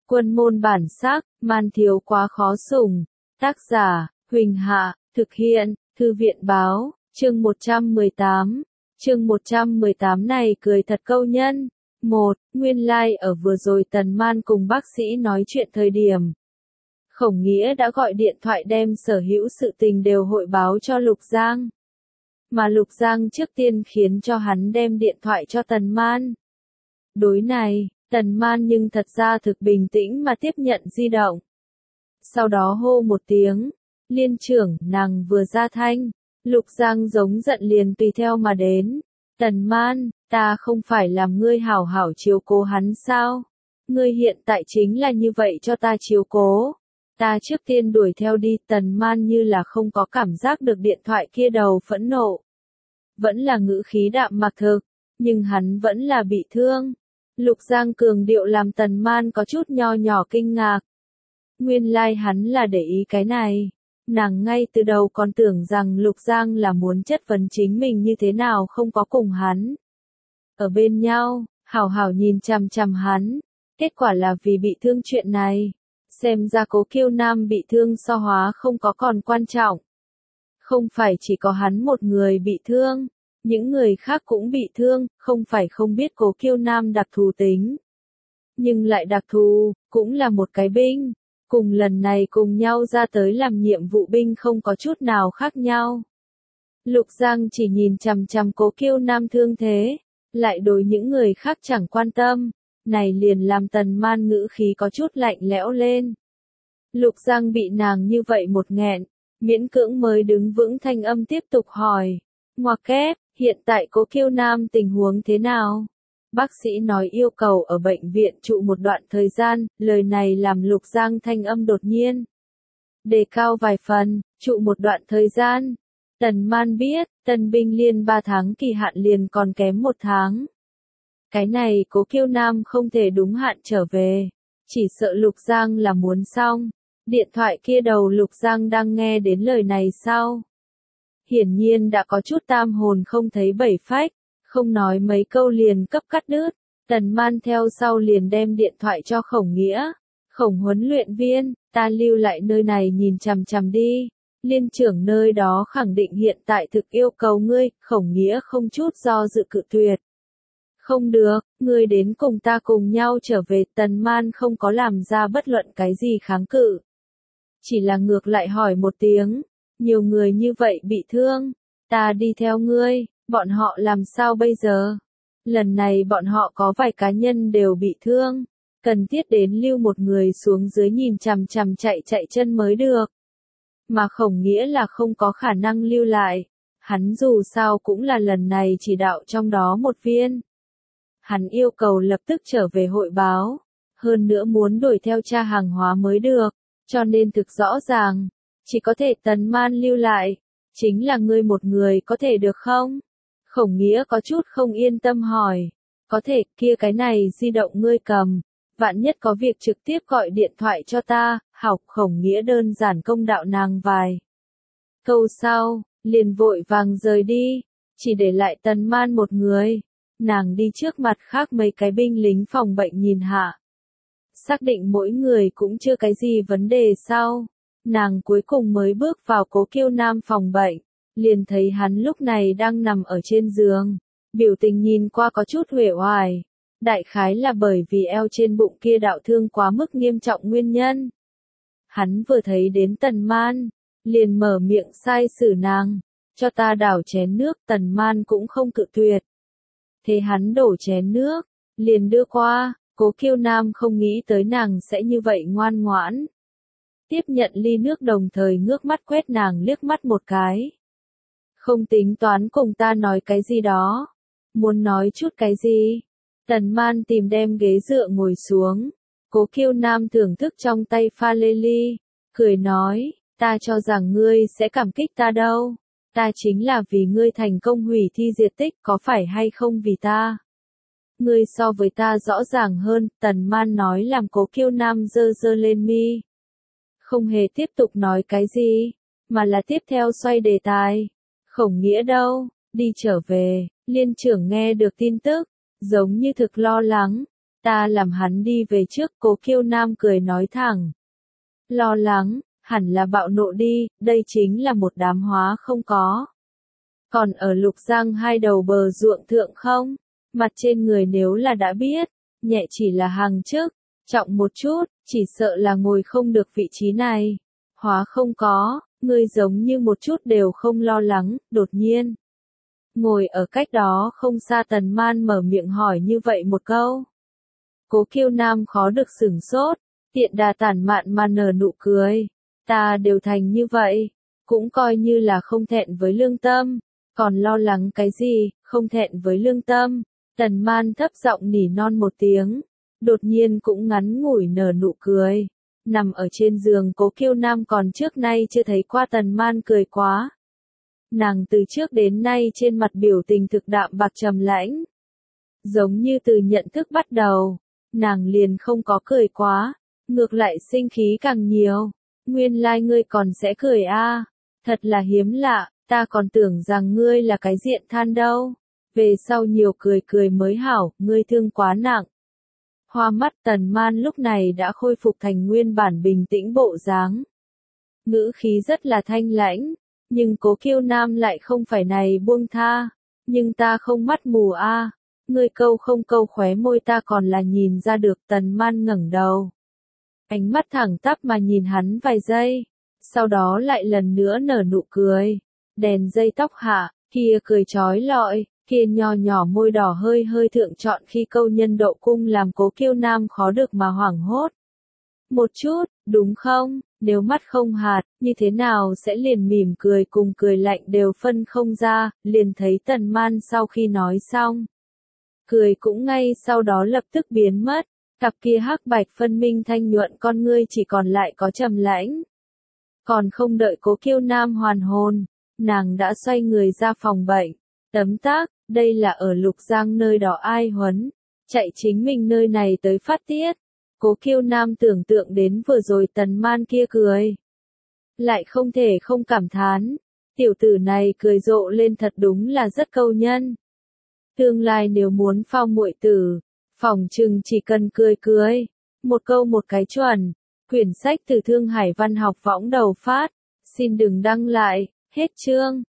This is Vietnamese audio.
Quân môn bản sắc, man thiếu quá khó sủng. Tác giả, Huỳnh Hạ, thực hiện, Thư viện báo, chương 118. Chương 118 này cười thật câu nhân. Nguyên lai ở vừa rồi Tần Man cùng bác sĩ nói chuyện thời điểm. Khổng Nghĩa đã gọi điện thoại đem sở hữu sự tình đều hội báo cho Lục Giang. Mà Lục Giang trước tiên khiến cho hắn đem điện thoại cho Tần Man. Đối này, Tần Man nhưng thật ra thực bình tĩnh mà tiếp nhận di động. Sau đó hô một tiếng, Liên trưởng, nàng vừa ra thanh. Lục Giang giống giận liền tùy theo mà đến. Tần Man, ta không phải làm ngươi hảo hảo chiếu cố hắn sao? Ngươi hiện tại chính là như vậy cho ta chiếu cố. Ta trước tiên đuổi theo đi. Tần Man như là không có cảm giác được điện thoại kia đầu phẫn nộ. Vẫn là ngữ khí đạm mạc thực, nhưng hắn vẫn là bị thương. Lục Giang cường điệu làm Tần Man có chút nho nhỏ kinh ngạc. Nguyên lai hắn là để ý cái này. Nàng ngay từ đầu còn tưởng rằng Lục Giang là muốn chất vấn chính mình như thế nào không có cùng hắn. Ở bên nhau, hảo hảo nhìn chằm chằm hắn. Kết quả là vì bị thương chuyện này. Xem ra Cố Kiêu Nam bị thương so hóa không có còn quan trọng. Không phải chỉ có hắn một người bị thương. Những người khác cũng bị thương, không phải không biết Cố Kiêu Nam đặc thù tính. Nhưng lại đặc thù, cũng là một cái binh. Cùng lần này cùng nhau ra tới làm nhiệm vụ binh không có chút nào khác nhau. Lục Giang chỉ nhìn chằm chằm Cố Kiêu Nam thương thế, lại đối những người khác chẳng quan tâm, này liền làm Tần Man ngữ khí có chút lạnh lẽo lên. Lục Giang bị nàng như vậy một nghẹn, miễn cưỡng mới đứng vững thanh âm tiếp tục hỏi, ngoặc kép, hiện tại Cố Kiêu Nam tình huống thế nào? Bác sĩ nói yêu cầu ở bệnh viện trụ một đoạn thời gian, lời này làm Lục Giang thanh âm đột nhiên đề cao vài phần, trụ một đoạn thời gian. Tần Man biết, tân binh liên 3 tháng kỳ hạn liền còn kém 1 tháng. Cái này Cố Kiêu Nam không thể đúng hạn trở về, chỉ sợ Lục Giang là muốn xong. Điện thoại kia đầu Lục Giang đang nghe đến lời này sau. Hiển nhiên đã có chút tam hồn không thấy bảy phách. Không nói mấy câu liền cấp cắt đứt, Tần Man theo sau liền đem điện thoại cho Khổng Nghĩa. Khổng huấn luyện viên, ta lưu lại nơi này nhìn chằm chằm đi. Liên trưởng nơi đó khẳng định hiện tại thực yêu cầu ngươi. Khổng Nghĩa không chút do dự cự tuyệt. Không được, ngươi đến cùng ta cùng nhau trở về. Tần Man không có làm ra bất luận cái gì kháng cự. Chỉ là ngược lại hỏi một tiếng, nhiều người như vậy bị thương, ta đi theo ngươi. Bọn họ làm sao bây giờ? Lần này bọn họ có vài cá nhân đều bị thương. Cần thiết đến lưu một người xuống dưới nhìn chằm chằm chạy chân mới được. Mà Khổng Nghĩa là không có khả năng lưu lại. Hắn dù sao cũng là lần này chỉ đạo trong đó một viên. Hắn yêu cầu lập tức trở về hội báo. Hơn nữa muốn đuổi theo tra hàng hóa mới được. Cho nên thực rõ ràng. Chỉ có thể Tần Man lưu lại. Chính là ngươi một người có thể được không? Khổng Nghĩa có chút không yên tâm hỏi. Có thể, kia cái này di động ngươi cầm. Vạn nhất có việc trực tiếp gọi điện thoại cho ta. Học Khổng Nghĩa đơn giản công đạo nàng vài câu sau, liền vội vàng rời đi. Chỉ để lại Tần Man một người. Nàng đi trước mặt khác mấy cái binh lính phòng bệnh nhìn hạ. Xác định mỗi người cũng chưa cái gì vấn đề sau. Nàng cuối cùng mới bước vào Cố Kiêu Nam phòng bệnh. Liền thấy hắn lúc này đang nằm ở trên giường, biểu tình nhìn qua có chút uể oải. Đại khái là bởi vì eo trên bụng kia đạo thương quá mức nghiêm trọng nguyên nhân. Hắn vừa thấy đến Tần Man, liền mở miệng sai xử nàng, cho ta đảo chén nước. Tần Man cũng không cự tuyệt. Thế hắn đổ chén nước, liền đưa qua. Cố Kiêu Nam không nghĩ tới nàng sẽ như vậy ngoan ngoãn. Tiếp nhận ly nước đồng thời ngước mắt quét nàng liếc mắt một cái. Không tính toán cùng ta nói cái gì đó. Muốn nói chút cái gì? Tần Man tìm đem ghế dựa ngồi xuống. Cố Kiêu Nam thưởng thức trong tay pha lê ly. Cười nói, ta cho rằng ngươi sẽ cảm kích ta đâu. Ta chính là vì ngươi thành công hủy thi diệt tích, có phải hay không vì ta? Ngươi so với ta rõ ràng hơn. Tần Man nói làm Cố Kiêu Nam giơ giơ lên mi. Không hề tiếp tục nói cái gì, mà là tiếp theo xoay đề tài. Khổng Nghĩa đâu? Đi trở về. Liên trưởng nghe được tin tức, giống như thực lo lắng. Ta làm hắn đi về trước, Cố Kiêu Nam cười nói thẳng. Lo lắng, hẳn là bạo nộ đi, đây chính là một đám hóa không có. Còn ở Lục Giang hai đầu bờ ruộng thượng không? Mặt trên người nếu là đã biết, nhẹ chỉ là hàng chức, trọng một chút, chỉ sợ là ngồi không được vị trí này. Hóa không có, ngươi giống như một chút đều không lo lắng, đột nhiên. Ngồi ở cách đó không xa Tần Man mở miệng hỏi như vậy một câu. Cố Kiêu Nam khó được sửng sốt, tiện đà tản mạn mà nở nụ cười. Ta đều thành như vậy, cũng coi như là không thẹn với lương tâm, còn lo lắng cái gì, không thẹn với lương tâm. Tần Man thấp giọng nỉ non một tiếng, đột nhiên cũng ngắn ngủi nở nụ cười. Nằm ở trên giường Cố Kiêu Nam còn trước nay chưa thấy qua Tần Man cười quá. Nàng từ trước đến nay trên mặt biểu tình thực đạm bạc trầm lãnh. Giống như từ nhận thức bắt đầu, nàng liền không có cười quá, ngược lại sinh khí càng nhiều. Nguyên lai ngươi còn sẽ cười a, thật là hiếm lạ, ta còn tưởng rằng ngươi là cái diện than đâu. Về sau nhiều cười cười mới hảo, ngươi thương quá nặng. Hoa mắt Tần Man lúc này đã khôi phục thành nguyên bản bình tĩnh bộ dáng. Ngữ khí rất là thanh lãnh, nhưng Cố Kiêu Nam lại không phải này buông tha. Nhưng ta không mắt mù a, ngươi câu không câu khóe môi ta còn là nhìn ra được. Tần Man ngẩng đầu. Ánh mắt thẳng tắp mà nhìn hắn vài giây. Sau đó lại lần nữa nở nụ cười. Đèn dây tóc hạ, kia cười chói lọi. Kia nho nhỏ môi đỏ hơi hơi thượng trọn khi câu nhân đậu cung làm Cố Kiêu Nam khó được mà hoảng hốt. Một chút, đúng không? Nếu mắt không hạt, như thế nào sẽ liền mỉm cười cùng cười lạnh đều phân không ra, liền thấy Tần Man sau khi nói xong. Cười cũng ngay sau đó lập tức biến mất, cặp kia hắc bạch phân minh thanh nhuận con ngươi chỉ còn lại có trầm lãnh. Còn không đợi Cố Kiêu Nam hoàn hồn, nàng đã xoay người ra phòng bệnh. Tấm tắc, đây là ở Lục Giang nơi đó ai huấn, chạy chính mình nơi này tới phát tiết. Cố Kiêu Nam tưởng tượng đến vừa rồi Tần Man kia cười. Lại không thể không cảm thán, tiểu tử này cười rộ lên thật đúng là rất câu nhân. Tương lai nếu muốn phao muội tử, phỏng chừng chỉ cần cười cười, một câu một cái chuẩn. Quyển sách từ Thương Hải Văn học võng đầu phát, xin đừng đăng lại, hết chương.